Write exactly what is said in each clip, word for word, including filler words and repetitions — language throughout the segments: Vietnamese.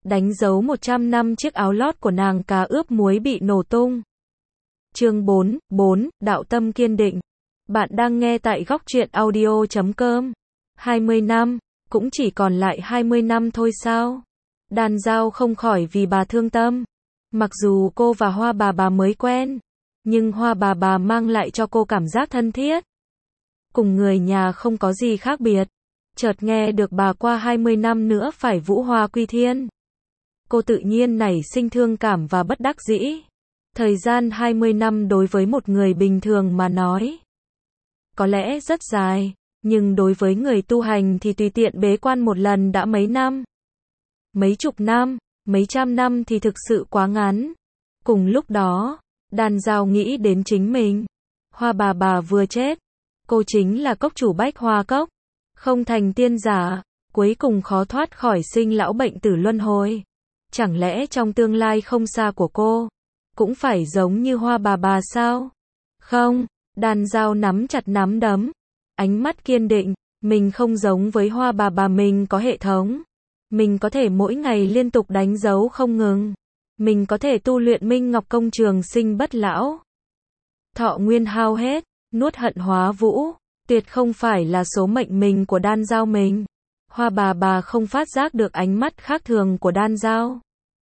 đánh dấu một trăm năm chiếc áo lót của nàng cá ướp muối bị nổ tung. Chương bốn, bốn, Đạo tâm kiên định. Bạn đang nghe tại góc truyện audio chấm com. hai mươi năm, cũng chỉ còn lại hai mươi năm thôi sao? Đàn Dao không khỏi vì bà thương tâm. Mặc dù cô và Hoa bà bà mới quen, nhưng Hoa bà bà mang lại cho cô cảm giác thân thiết. Cùng người nhà không có gì khác biệt. Chợt nghe được bà qua hai mươi năm nữa phải vũ hoa quy thiên. Cô tự nhiên nảy sinh thương cảm và bất đắc dĩ. Thời gian hai mươi năm đối với một người bình thường mà nói, có lẽ rất dài, nhưng đối với người tu hành thì tùy tiện bế quan một lần đã mấy năm. Mấy chục năm, mấy trăm năm thì thực sự quá ngắn. Cùng lúc đó, Đàn Dao nghĩ đến chính mình. Hoa bà bà vừa chết. Cô chính là cốc chủ Bách Hoa Cốc. Không thành tiên giả, cuối cùng khó thoát khỏi sinh lão bệnh tử luân hồi. Chẳng lẽ trong tương lai không xa của cô, cũng phải giống như Hoa bà bà sao? Không, Đàn Dao nắm chặt nắm đấm. Ánh mắt kiên định, mình không giống với Hoa bà bà, mình có hệ thống. Mình có thể mỗi ngày liên tục đánh dấu không ngừng. Mình có thể tu luyện Minh Ngọc Công trường sinh bất lão. Thọ nguyên hao hết, nuốt hận hóa vũ. Tuyệt không phải là số mệnh mình của Đàn Dao mình. Hoa bà bà không phát giác được ánh mắt khác thường của Đàn Dao.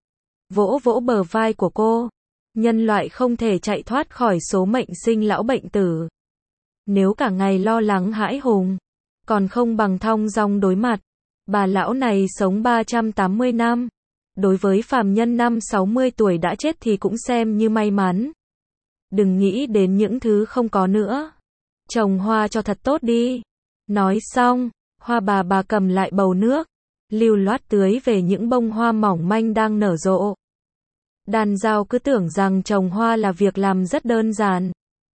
Vỗ vỗ bờ vai của cô. Nhân loại không thể chạy thoát khỏi số mệnh sinh lão bệnh tử. Nếu cả ngày lo lắng hãi hùng, còn không bằng thong dong đối mặt. Bà lão này sống ba trăm tám mươi năm. Đối với phàm nhân năm sáu mươi tuổi đã chết thì cũng xem như may mắn. Đừng nghĩ đến những thứ không có nữa. Trồng hoa cho thật tốt đi. Nói xong, Hoa bà bà cầm lại bầu nước, lưu loát tưới về những bông hoa mỏng manh đang nở rộ. Đàn Dao cứ tưởng rằng trồng hoa là việc làm rất đơn giản.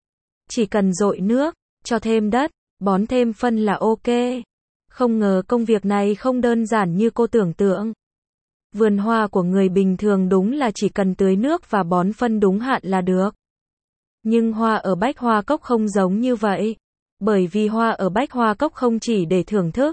Chỉ cần dội nước, cho thêm đất, bón thêm phân là ok. Không ngờ công việc này không đơn giản như cô tưởng tượng. Vườn hoa của người bình thường đúng là chỉ cần tưới nước và bón phân đúng hạn là được. Nhưng hoa ở Bách Hoa Cốc không giống như vậy. Bởi vì hoa ở Bách Hoa Cốc không chỉ để thưởng thức,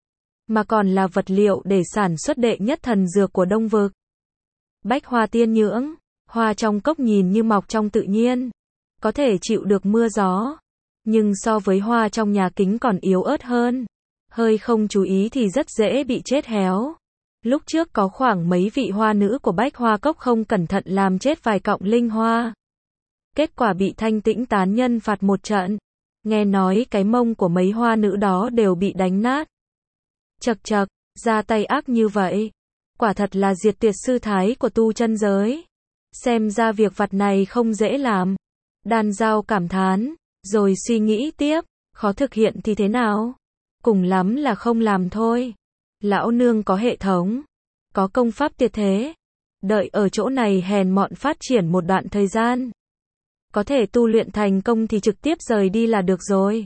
mà còn là vật liệu để sản xuất đệ nhất thần dược của Đông Vực. Bách Hoa Tiên Nhưỡng, hoa trong cốc nhìn như mọc trong tự nhiên, có thể chịu được mưa gió, nhưng so với hoa trong nhà kính còn yếu ớt hơn. Hơi không chú ý thì rất dễ bị chết héo. Lúc trước có khoảng mấy vị hoa nữ của Bách Hoa Cốc không cẩn thận làm chết vài cọng linh hoa. Kết quả bị Thanh Tĩnh tán nhân phạt một trận. Nghe nói cái mông của mấy hoa nữ đó đều bị đánh nát. Chật chật, ra tay ác như vậy. Quả thật là diệt tuyệt sư thái của tu chân giới. Xem ra việc vặt này không dễ làm. Đàn Dao cảm thán, rồi suy nghĩ tiếp, khó thực hiện thì thế nào? Cùng lắm là không làm thôi. Lão nương có hệ thống, có công pháp tuyệt thế. Đợi ở chỗ này hèn mọn phát triển một đoạn thời gian. Có thể tu luyện thành công thì trực tiếp rời đi là được rồi.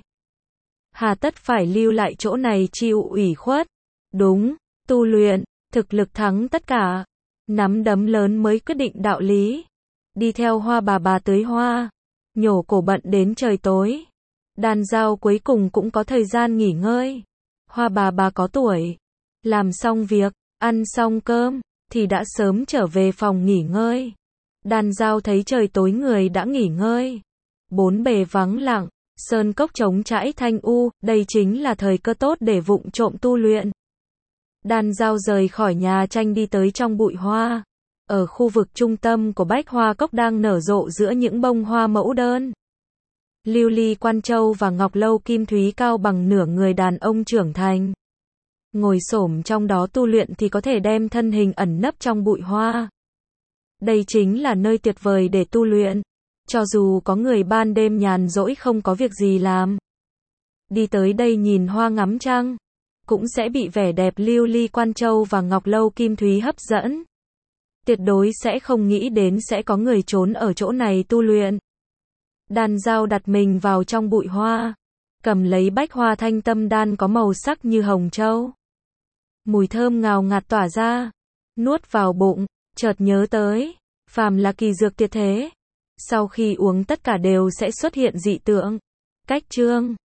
Hà tất phải lưu lại chỗ này chịu ủy khuất. Đúng, tu luyện, thực lực thắng tất cả. Nắm đấm lớn mới quyết định đạo lý. Đi theo Hoa bà bà tưới hoa, nhổ cổ bận đến trời tối. Đàn Dao cuối cùng cũng có thời gian nghỉ ngơi. Hoa bà bà có tuổi, làm xong việc, ăn xong cơm, thì đã sớm trở về phòng nghỉ ngơi. Đàn Dao thấy trời tối người đã nghỉ ngơi. Bốn bề vắng lặng, sơn cốc trống trải thanh u, đây chính là thời cơ tốt để vụng trộm tu luyện. Đàn Dao rời khỏi nhà tranh đi tới trong bụi hoa. Ở khu vực trung tâm của Bách Hoa Cốc đang nở rộ giữa những bông hoa mẫu đơn. Lưu ly quan châu và ngọc lâu kim thúy cao bằng nửa người đàn ông trưởng thành. Ngồi xổm trong đó tu luyện thì có thể đem thân hình ẩn nấp trong bụi hoa. Đây chính là nơi tuyệt vời để tu luyện. Cho dù có người ban đêm nhàn rỗi không có việc gì làm, đi tới đây nhìn hoa ngắm trăng, cũng sẽ bị vẻ đẹp lưu ly quan châu và ngọc lâu kim thúy hấp dẫn. Tuyệt đối sẽ không nghĩ đến sẽ có người trốn ở chỗ này tu luyện. Đàn Dao đặt mình vào trong bụi hoa, cầm lấy bách hoa thanh tâm đan có màu sắc như hồng châu. Mùi thơm ngào ngạt tỏa ra, nuốt vào bụng, chợt nhớ tới, phàm là kỳ dược tuyệt thế, sau khi uống tất cả đều sẽ xuất hiện dị tượng. Cách chương